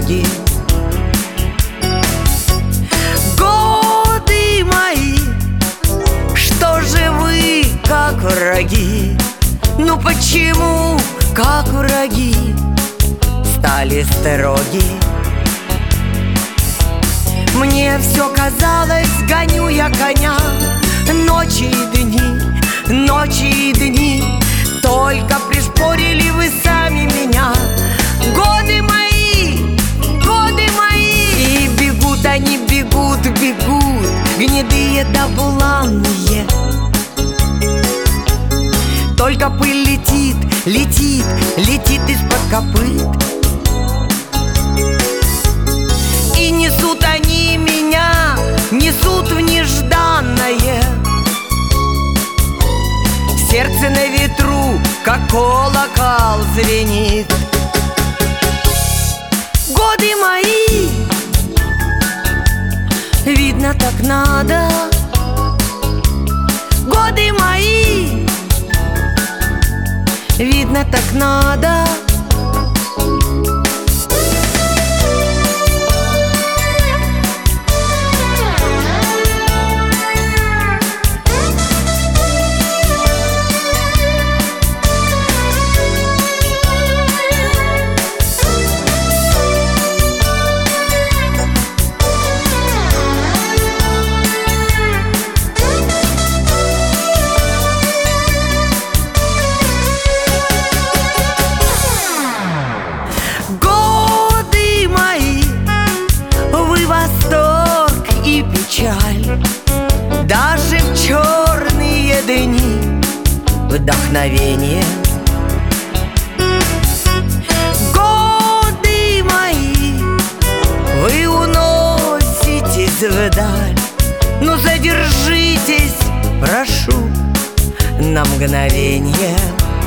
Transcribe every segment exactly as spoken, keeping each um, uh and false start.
дороги. Годы мои, что же вы как враги? Ну почему как враги стали строги? Мне все казалось, гоню я коня, ночи и дни, ночи и дни, только пришпорили вы сами меня. Годы мои, годы мои, и бегут они, бегут, бегут, гнедые да буланные. Только пыль летит, летит, летит из-под копыт, и несут они меня, несут в нежданное. Сердце на ветру, как колокол, звенит. Годы мои, видно, так надо. Годы мои, видно, так надо. Даже в черные дни вдохновение. Годы мои, вы уноситесь вдаль, ну задержитесь, прошу, на мгновение.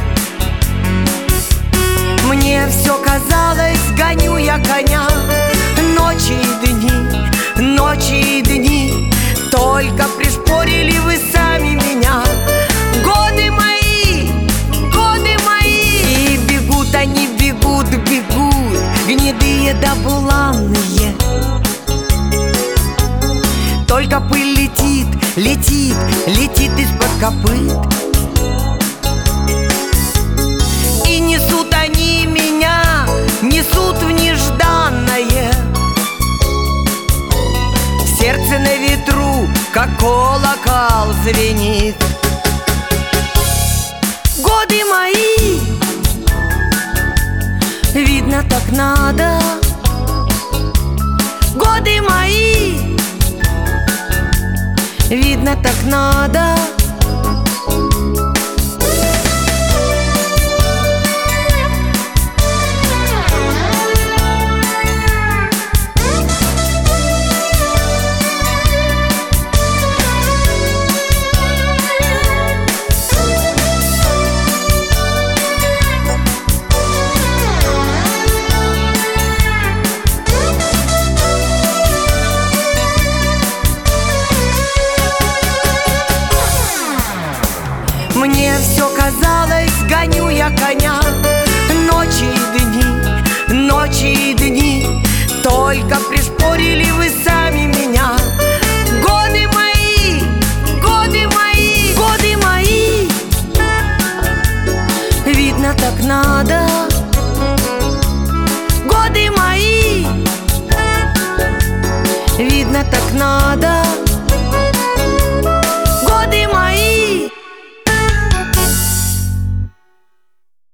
Мне все казалось, гоню я коня, ночи и дни, ночи и дни, только пришпорили вы сами меня. Годы мои, годы мои, и бегут они, бегут, бегут, гнедые да буланные. Только пыль летит, летит, летит из-под копыт, и несут они меня, несут в нежданное. Сердце на ветру, как колокол, звенит. Годы мои, видно, так надо. Годы мои, видно, так надо. Мне все казалось, гоню я коня, ночи и дни, ночи и дни, только пришпорили вы сами меня. Годы мои, годы мои, годы мои, видно, так надо. Годы мои, видно, так надо.